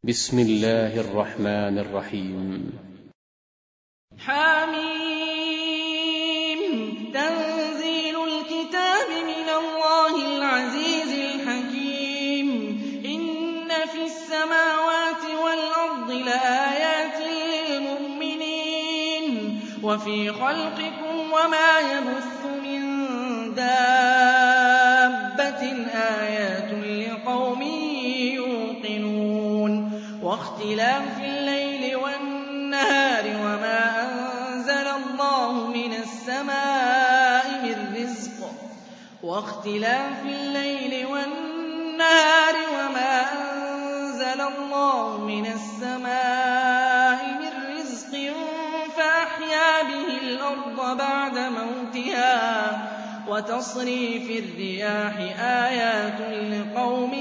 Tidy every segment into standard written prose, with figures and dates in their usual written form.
بسم الله الرحمن الرحيم. حميم. تنزيل الكتاب من الله العزيز الحكيم. إن في السماوات والأرض لآيات للمؤمنين وفي خلقكم وما يبث من دابة آيات لقوم يوقنون. واختلاف الليل والنهار وما أنزل الله من السماء من رزق فأحيا به الأرض بعد موتها وتصريف الرياح آيات لقوم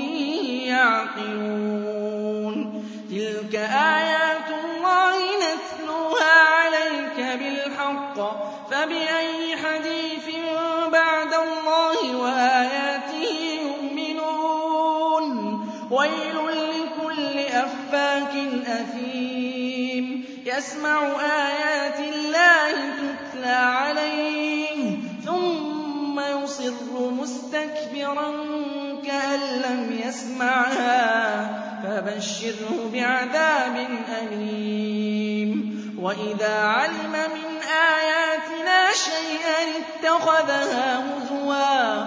يعقلون. تلك آيات الله نتلوها عليك بالحق فبأي حديث بعد الله وآياته يؤمنون. ويل لكل أفاك أثيم يسمع آيات الله تتلى عليه ثم يصر مستكبرا كأن لم يسمعها فبشره بعذاب أليم. وإذا علم من آياتنا شيئا اتخذها هزوا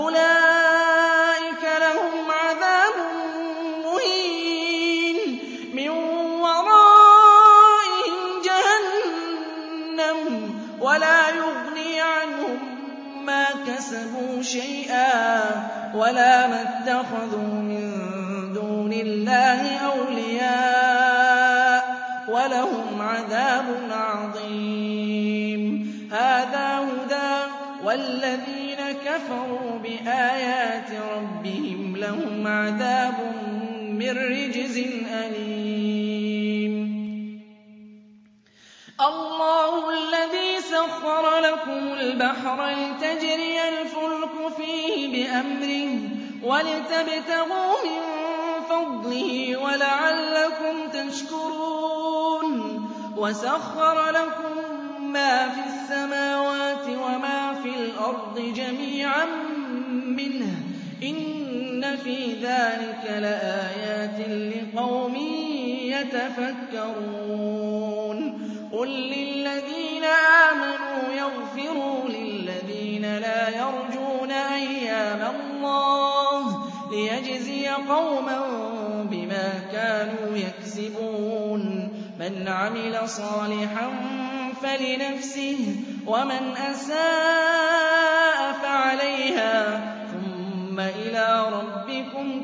أولئك لهم عذاب مهين من ورائهم جهنم ولا يغني عنهم ما كسبوا شيئا ولا ما اتخذوا من دون الله أولياء ولهم عذاب عظيم. هذا هدى والذين كفروا بآيات ربهم لهم عذاب من رجز أليم. الله الذي سخر لكم البحر لتجري الفلك فيه بأمره ولتبتغوا من فضله ولعلكم تشكرون. وسخر لكم ما في السماوات وما في الأرض جميعا منه إن في ذلك لآيات لقوم يتفكرون. قل للذين آمنوا يغفروا للذين لا يرجون أيام الله ليجزي قوما بما كانوا يكسبون. من عمل صالحا فلنفسه ومن أساء فعليها ثم إلى ربكم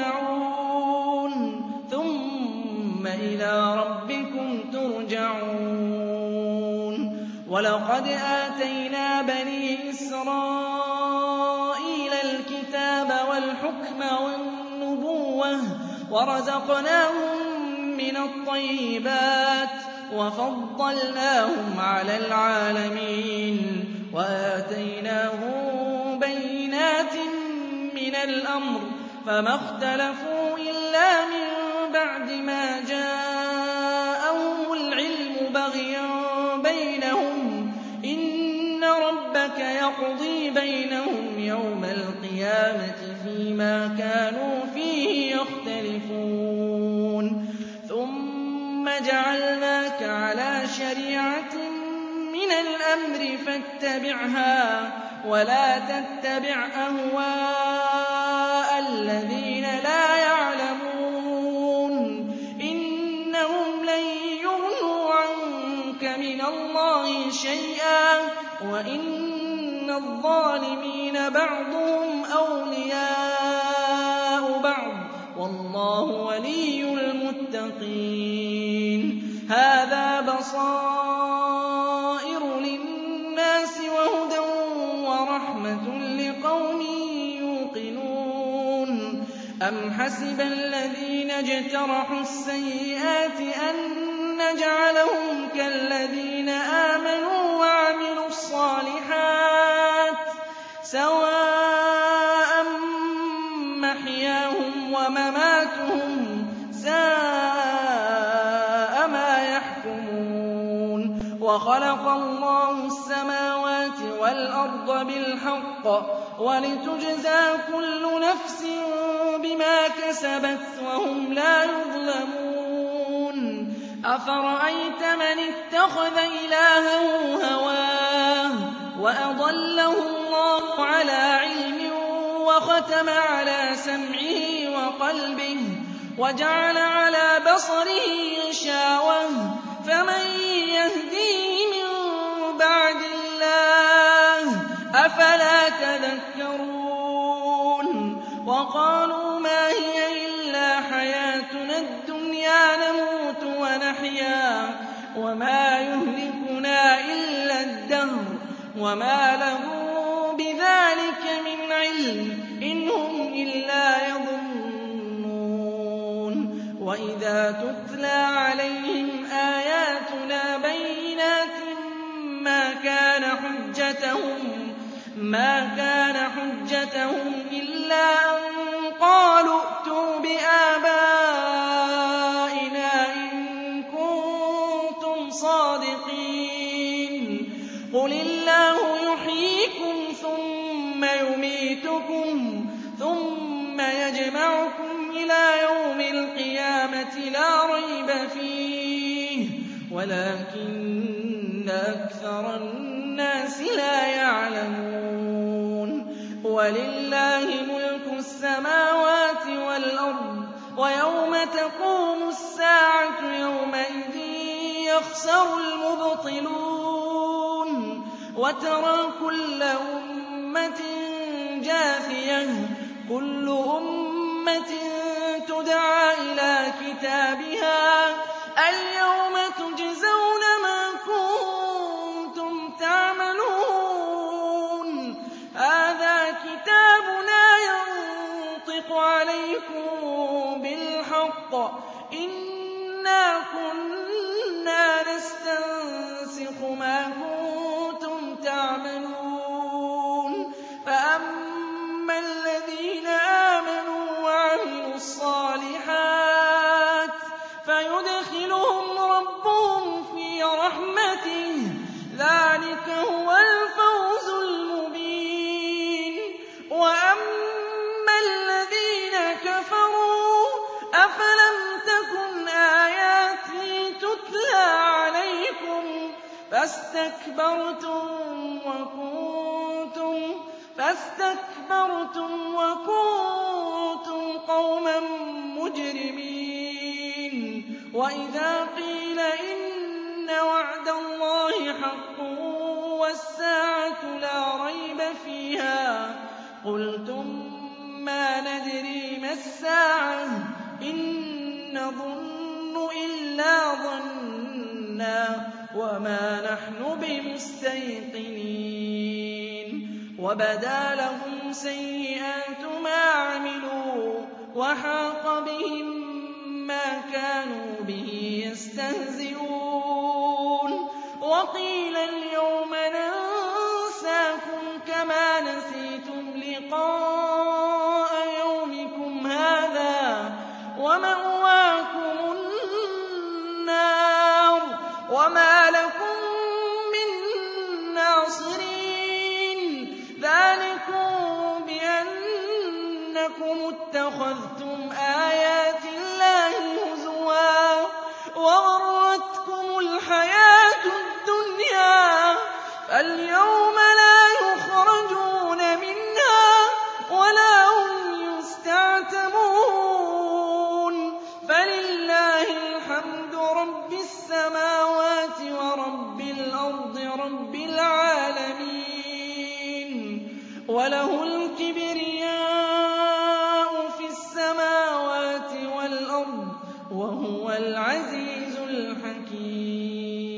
ترجعون. ولقد آتينا بني إسرائيل الكتاب والحكم والنبوة ورزقناهم من الطيبات وفضلناهم على العالمين وآتيناهم بينات من الأمر فما اختلفوا إلا من بعد ما جاءهم العلم بغيا بينهم. إن ربك يقضي بينهم يوم القيامة فيما كانوا فيه يختلفون. ثم جعلناك على شريعة من الأمر فاتبعها ولا تتبع أهواء الذين لا يعلمون. إنهم لن يغنوا عنك من الله شيئا وإن الظالمين بعضهم أولياء بعض والله ولي المتقين. هذا بصائر للناس وهدى ورحمة لقوم يوقنون. أم حسب الذين اجترحوا السيئات أن نجعلهم كالذين آمنوا وعملوا الصالحات سواء محياهم ومماتهم ساء وخلق الله السماوات والأرض بالحق ولتجزى كل نفس بما كسبت وهم لا يظلمون أفرأيت من اتخذ إلهه هواه وأضله الله على علم وختم على سمعه وقلبه وجعل على بصره غشاوة فمن يهديه من بعد الله أفلا تذكرون وقالوا ما هي إلا حياتنا الدنيا نموت ونحيا وما يهلكنا إلا الدهر وما لهم بذلك من علم إن هم إلا يظنون وإذا تتلى عليهم آياتنا بينات ما كان حجتهم إلا أن قالوا ائتوا بآبائنا إن كنتم صادقين قل الله يحييكم ثم يميتكم ثم يجمعكم إلى يوم القيامة لا ريب فيه ولكن أكثر الناس لا يعلمون ولله ملك السماوات والأرض ويوم تقوم الساعة يومئذ يخسر المبطلون وترى كل أمة جاثية كل أمة تدعى إلى كتابها اليوم تجزون ما كنتم تعملون هذا كتابنا ينطق عليكم بالحق إنا كنا نستنسخ ما كنتم تعملون فأما الذين آمنوا وعملوا الصالحات فيدخلهم ربهم في رحمته ذلك هو الفوز المبين وأما الذين كفروا أفلم تكن آياتي تتلى عليكم فاستكبرتم وكنتم قوما مجرمين وإذا قيل إن وعد الله حق والساعة لا ريب فيها قلتم ما ندري ما الساعة إن نظن إلا ظنا وما نحن بمستيقنين وبدا لهم سيئات ما عملوا وحاق بهم ما كانوا به يستهزئون وقيل اليوم ننساكم كما نسيتم لقاء يومكم هذا ومأواكم النار وما لكم من ناصرين ذلكم بأنكم اتخذتم آيات الله هزوا وغرتكم الحياة الدنيا فاليوم لا يخرجون منها ولا هم يستعتبون فلله الحمد رب السماوات ورب الأرض رب العالمين وله الكبرياء في السماوات والأرض وهو العزيز الحكيم